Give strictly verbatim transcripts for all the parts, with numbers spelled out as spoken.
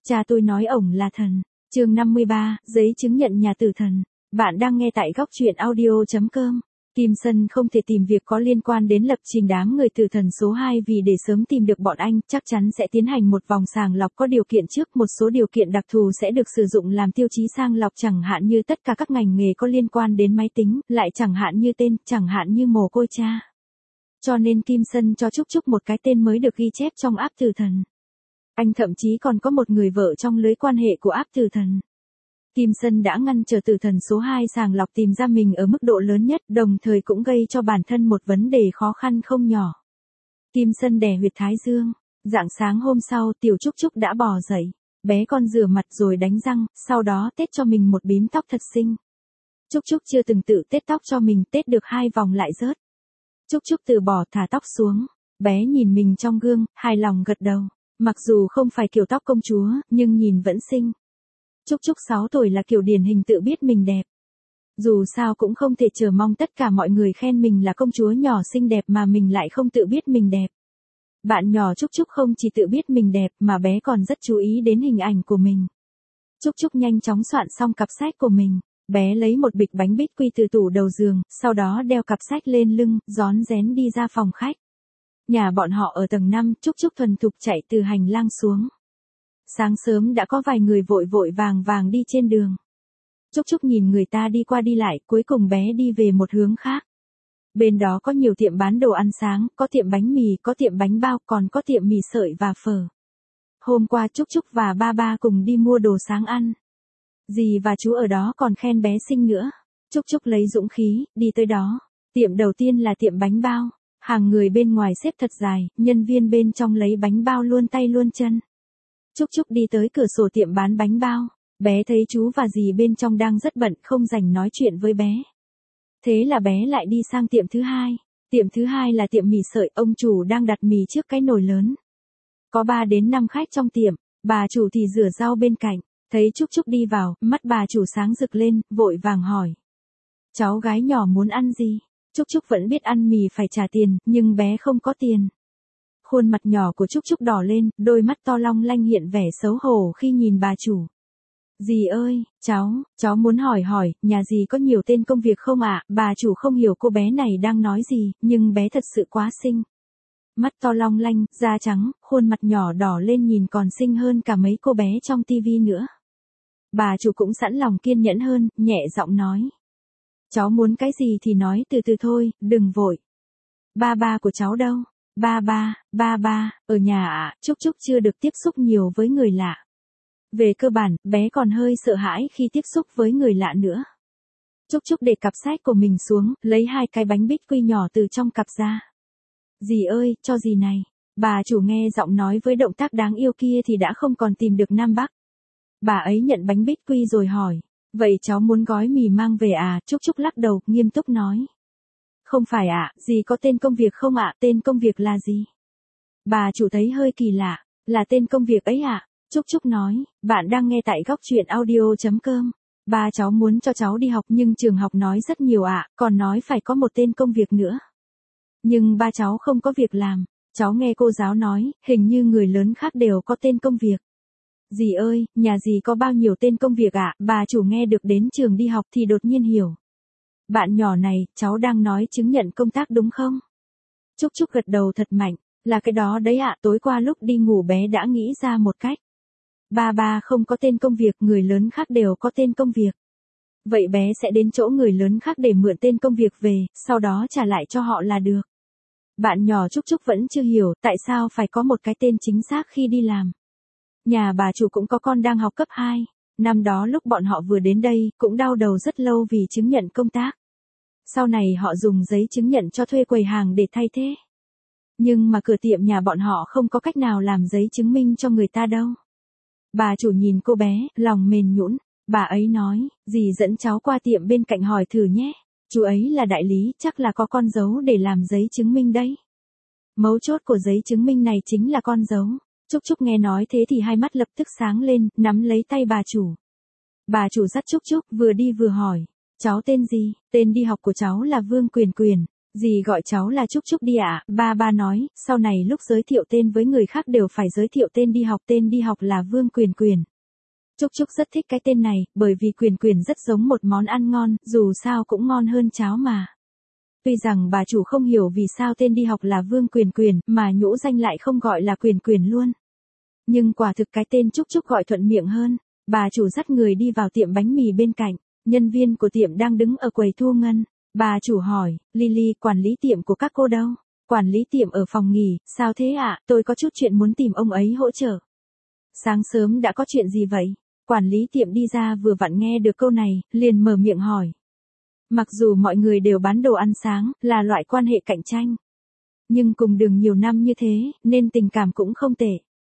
Cha tôi nói ổng là thần. Chương năm mươi ba, giấy chứng nhận nhà tử thần. Bạn đang nghe tại góc truyện audio chấm com. Kim Sân không thể tìm việc có liên quan đến lập trình đám người tử thần số hai vì để sớm tìm được bọn anh, chắc chắn sẽ tiến hành một vòng sàng lọc có điều kiện trước. Một số điều kiện đặc thù sẽ được sử dụng làm tiêu chí sàng lọc, chẳng hạn như tất cả các ngành nghề có liên quan đến máy tính, lại chẳng hạn như tên, chẳng hạn như mồ côi cha. Cho nên Kim Sân cho Trúc Trúc một cái tên mới được ghi chép trong app tử thần. Anh thậm chí còn có một người vợ trong lưới quan hệ của app tử thần. Kim Sân đã ngăn trở tử thần số hai sàng lọc tìm ra mình ở mức độ lớn nhất, đồng thời cũng gây cho bản thân một vấn đề khó khăn không nhỏ. Kim Sân đè huyệt thái dương. Rạng sáng hôm sau, tiểu Trúc Trúc đã bò dậy. Bé con rửa mặt rồi đánh răng, sau đó tết cho mình một bím tóc thật xinh. Trúc Trúc chưa từng tự tết tóc cho mình, tết được hai vòng lại rớt. Trúc Trúc từ bỏ thả tóc xuống. Bé nhìn mình trong gương, hài lòng gật đầu. Mặc dù không phải kiểu tóc công chúa, nhưng nhìn vẫn xinh. Trúc Trúc sáu tuổi là kiểu điển hình tự biết mình đẹp. Dù sao cũng không thể chờ mong tất cả mọi người khen mình là công chúa nhỏ xinh đẹp mà mình lại không tự biết mình đẹp. Bạn nhỏ Trúc Trúc không chỉ tự biết mình đẹp mà bé còn rất chú ý đến hình ảnh của mình. Trúc Trúc nhanh chóng soạn xong cặp sách của mình. Bé lấy một bịch bánh bích quy từ tủ đầu giường, sau đó đeo cặp sách lên lưng, rón rén đi ra phòng khách. Nhà bọn họ ở tầng năm, Trúc Trúc thuần thục chạy từ hành lang xuống. Sáng sớm đã có vài người vội vội vàng vàng đi trên đường. Trúc Trúc nhìn người ta đi qua đi lại, cuối cùng bé đi về một hướng khác. Bên đó có nhiều tiệm bán đồ ăn sáng, có tiệm bánh mì, có tiệm bánh bao, còn có tiệm mì sợi và phở. Hôm qua Trúc Trúc và ba ba cùng đi mua đồ sáng ăn. Dì và chú ở đó còn khen bé xinh nữa. Trúc Trúc lấy dũng khí, đi tới đó. Tiệm đầu tiên là tiệm bánh bao. Hàng người bên ngoài xếp thật dài, nhân viên bên trong lấy bánh bao luôn tay luôn chân. Trúc Trúc đi tới cửa sổ tiệm bán bánh bao. Bé thấy chú và dì bên trong đang rất bận, không rảnh nói chuyện với bé. Thế là bé lại đi sang tiệm thứ hai. Tiệm thứ hai là tiệm mì sợi, ông chủ đang đặt mì trước cái nồi lớn. Có ba đến năm khách trong tiệm, bà chủ thì rửa rau bên cạnh. Thấy Trúc Trúc đi vào, mắt bà chủ sáng rực lên, vội vàng hỏi. Cháu gái nhỏ muốn ăn gì? Trúc Trúc vẫn biết ăn mì phải trả tiền, nhưng bé không có tiền. Khuôn mặt nhỏ của Trúc Trúc đỏ lên, đôi mắt to long lanh hiện vẻ xấu hổ khi nhìn bà chủ. Dì ơi, cháu, cháu muốn hỏi hỏi, nhà dì có nhiều tên công việc không ạ? À? Bà chủ không hiểu cô bé này đang nói gì, nhưng bé thật sự quá xinh. Mắt to long lanh, da trắng, khuôn mặt nhỏ đỏ lên nhìn còn xinh hơn cả mấy cô bé trong tivi nữa. Bà chủ cũng sẵn lòng kiên nhẫn hơn, nhẹ giọng nói. Cháu muốn cái gì thì nói từ từ thôi, đừng vội. Ba ba của cháu đâu? Ba ba, ba ba, ở nhà ạ. À? Trúc Trúc chưa được tiếp xúc nhiều với người lạ. Về cơ bản, bé còn hơi sợ hãi khi tiếp xúc với người lạ nữa. Trúc Trúc để cặp sách của mình xuống, lấy hai cái bánh bích quy nhỏ từ trong cặp ra. Dì ơi, cho dì này. Bà chủ nghe giọng nói với động tác đáng yêu kia thì đã không còn tìm được Nam Bắc. Bà ấy nhận bánh bích quy rồi hỏi. Vậy cháu muốn gói mì mang về à? Trúc Trúc lắc đầu, nghiêm túc nói. Không phải ạ, à, dì có tên công việc không ạ? À? Tên công việc là gì? Bà chủ thấy hơi kỳ lạ. Là tên công việc ấy ạ? À? Trúc Trúc nói, bạn đang nghe tại góc truyện audio chấm com. Ba cháu muốn cho cháu đi học nhưng trường học nói rất nhiều ạ, à, còn nói phải có một tên công việc nữa. Nhưng ba cháu không có việc làm. Cháu nghe cô giáo nói, hình như người lớn khác đều có tên công việc. Dì ơi, nhà dì có bao nhiêu tên công việc ạ? À? Bà chủ nghe được đến trường đi học thì đột nhiên hiểu. Bạn nhỏ này, cháu đang nói chứng nhận công tác đúng không? Trúc Trúc gật đầu thật mạnh, là cái đó đấy ạ, à, tối qua lúc đi ngủ bé đã nghĩ ra một cách. Ba ba không có tên công việc, người lớn khác đều có tên công việc. Vậy bé sẽ đến chỗ người lớn khác để mượn tên công việc về, sau đó trả lại cho họ là được. Bạn nhỏ Trúc Trúc vẫn chưa hiểu tại sao phải có một cái tên chính xác khi đi làm. Nhà bà chủ cũng có con đang học cấp hai. Năm đó lúc bọn họ vừa đến đây, cũng đau đầu rất lâu vì chứng nhận công tác. Sau này họ dùng giấy chứng nhận cho thuê quầy hàng để thay thế. Nhưng mà cửa tiệm nhà bọn họ không có cách nào làm giấy chứng minh cho người ta đâu. Bà chủ nhìn cô bé, lòng mềm nhũn. Bà ấy nói, dì dẫn cháu qua tiệm bên cạnh hỏi thử nhé. Chú ấy là đại lý, chắc là có con dấu để làm giấy chứng minh đấy. Mấu chốt của giấy chứng minh này chính là con dấu. Trúc Trúc nghe nói thế thì hai mắt lập tức sáng lên, nắm lấy tay bà chủ. Bà chủ dắt Trúc Trúc vừa đi vừa hỏi. Cháu tên gì? Tên đi học của cháu là Vương Quyền Quyền. Dì gọi cháu là Trúc Trúc đi ạ, ba ba nói, sau này lúc giới thiệu tên với người khác đều phải giới thiệu tên đi học, tên đi học là Vương Quyền Quyền. Trúc Trúc rất thích cái tên này, bởi vì Quyền Quyền rất giống một món ăn ngon, dù sao cũng ngon hơn cháo mà. Tuy rằng bà chủ không hiểu vì sao tên đi học là Vương Quyền Quyền, mà nhũ danh lại không gọi là Quyền Quyền luôn. Nhưng quả thực cái tên Trúc Trúc gọi thuận miệng hơn. Bà chủ dắt người đi vào tiệm bánh mì bên cạnh, nhân viên của tiệm đang đứng ở quầy thu ngân. Bà chủ hỏi, Lily, quản lý tiệm của các cô đâu? Quản lý tiệm ở phòng nghỉ, sao thế ạ? Tôi có chút chuyện muốn tìm ông ấy hỗ trợ. Sáng sớm đã có chuyện gì vậy? Quản lý tiệm đi ra vừa vặn nghe được câu này, liền mở miệng hỏi. Mặc dù mọi người đều bán đồ ăn sáng, là loại quan hệ cạnh tranh. Nhưng cùng đường nhiều năm như thế, nên tình cảm cũng không tệ.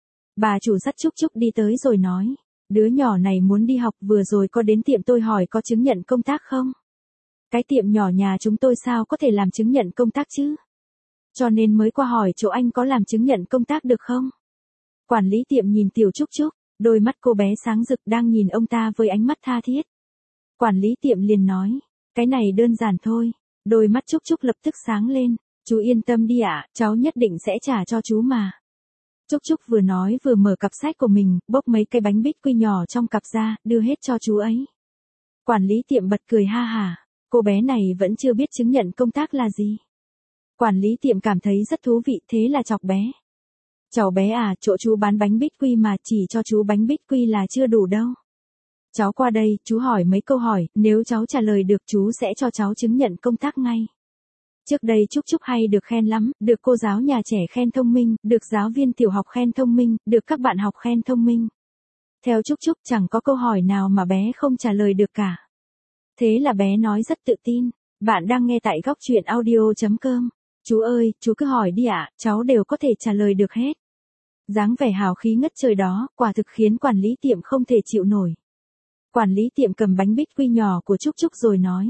Bà chủ dắt Trúc Trúc đi tới rồi nói. Đứa nhỏ này muốn đi học, vừa rồi có đến tiệm tôi hỏi có chứng nhận công tác không? Cái tiệm nhỏ nhà chúng tôi sao có thể làm chứng nhận công tác chứ? Cho nên mới qua hỏi chỗ anh có làm chứng nhận công tác được không? Quản lý tiệm nhìn tiểu Trúc Trúc, đôi mắt cô bé sáng rực đang nhìn ông ta với ánh mắt tha thiết. Quản lý tiệm liền nói, cái này đơn giản thôi. Đôi mắt Trúc Trúc lập tức sáng lên, chú yên tâm đi ạ, cháu nhất định sẽ trả cho chú mà. Trúc Trúc vừa nói vừa mở cặp sách của mình, bốc mấy cái bánh bích quy nhỏ trong cặp ra, đưa hết cho chú ấy. Quản lý tiệm bật cười ha hả, cô bé này vẫn chưa biết chứng nhận công tác là gì. Quản lý tiệm cảm thấy rất thú vị, thế là chọc bé. Cháu bé à, chỗ chú bán bánh bích quy mà chỉ cho chú bánh bích quy là chưa đủ đâu. Cháu qua đây, chú hỏi mấy câu hỏi, nếu cháu trả lời được chú sẽ cho cháu chứng nhận công tác ngay. Trước đây Trúc Trúc hay được khen lắm, được cô giáo nhà trẻ khen thông minh, được giáo viên tiểu học khen thông minh, được các bạn học khen thông minh. Theo Trúc Trúc chẳng có câu hỏi nào mà bé không trả lời được cả. Thế là bé nói rất tự tin, bạn đang nghe tại góc truyện audio chấm com. Chú ơi, chú cứ hỏi đi ạ, cháu đều có thể trả lời được hết. Dáng vẻ hào khí ngất trời đó, quả thực khiến quản lý tiệm không thể chịu nổi. Quản lý tiệm cầm bánh bích quy nhỏ của Trúc Trúc rồi nói.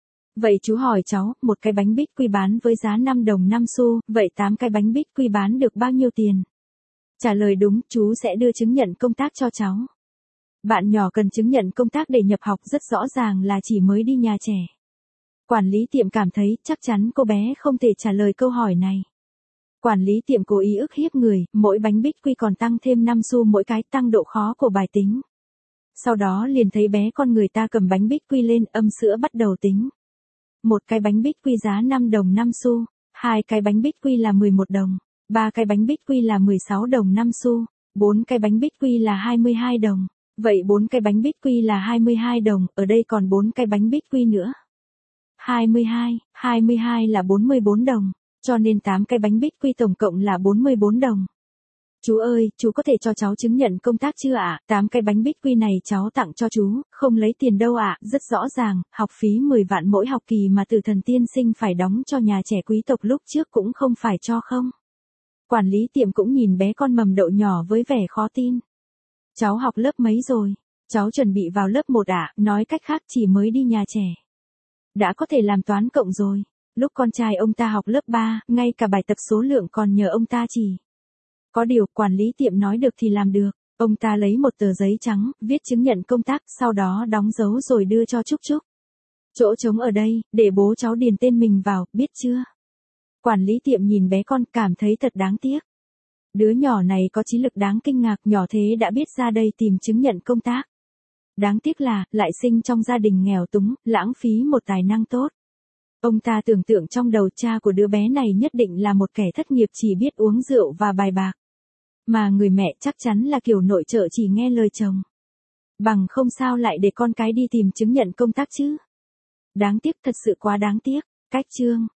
Vậy chú hỏi cháu, một cái bánh bích quy bán với giá năm đồng năm xu, vậy tám cái bánh bích quy bán được bao nhiêu tiền? Trả lời đúng, chú sẽ đưa chứng nhận công tác cho cháu. Bạn nhỏ cần chứng nhận công tác để nhập học, rất rõ ràng là chỉ mới đi nhà trẻ. Quản lý tiệm cảm thấy chắc chắn cô bé không thể trả lời câu hỏi này. Quản lý tiệm cố ý ức hiếp người, mỗi bánh bích quy còn tăng thêm năm xu mỗi cái, tăng độ khó của bài tính. Sau đó liền thấy bé con người ta cầm bánh bích quy lên, âm sữa bắt đầu tính. Một cái bánh bích quy giá năm đồng năm xu, hai cái bánh bích quy là mười một đồng, ba cái bánh bích quy là mười sáu đồng năm xu, bốn cái bánh bích quy là hai mươi hai đồng. Vậy bốn cái bánh bích quy là hai mươi hai đồng, ở đây còn bốn cái bánh bích quy nữa. hai mươi hai, hai mươi hai là bốn mươi bốn đồng, cho nên tám cái bánh bích quy tổng cộng là bốn mươi bốn đồng. Chú ơi, chú có thể cho cháu chứng nhận công tác chưa ạ? tám cái bánh bích quy này cháu tặng cho chú, không lấy tiền đâu ạ. Rất rõ ràng, học phí mười vạn mỗi học kỳ mà Tử Thần tiên sinh phải đóng cho nhà trẻ quý tộc lúc trước cũng không phải cho không. Quản lý tiệm cũng nhìn bé con mầm đậu nhỏ với vẻ khó tin. Cháu học lớp mấy rồi? Cháu chuẩn bị vào lớp một ạ, nói cách khác chỉ mới đi nhà trẻ. Đã có thể làm toán cộng rồi. Lúc con trai ông ta học lớp ba, ngay cả bài tập số lượng còn nhờ ông ta chỉ. Có điều, quản lý tiệm nói được thì làm được. Ông ta lấy một tờ giấy trắng, viết chứng nhận công tác, sau đó đóng dấu rồi đưa cho Trúc Trúc. Chỗ trống ở đây, để bố cháu điền tên mình vào, biết chưa? Quản lý tiệm nhìn bé con, cảm thấy thật đáng tiếc. Đứa nhỏ này có trí lực đáng kinh ngạc, nhỏ thế đã biết ra đây tìm chứng nhận công tác. Đáng tiếc là, lại sinh trong gia đình nghèo túng, lãng phí một tài năng tốt. Ông ta tưởng tượng trong đầu cha của đứa bé này nhất định là một kẻ thất nghiệp chỉ biết uống rượu và bài bạc. Mà người mẹ chắc chắn là kiểu nội trợ chỉ nghe lời chồng. Bằng không sao lại để con cái đi tìm chứng nhận công tác chứ. Đáng tiếc, thật sự quá đáng tiếc. Cách chương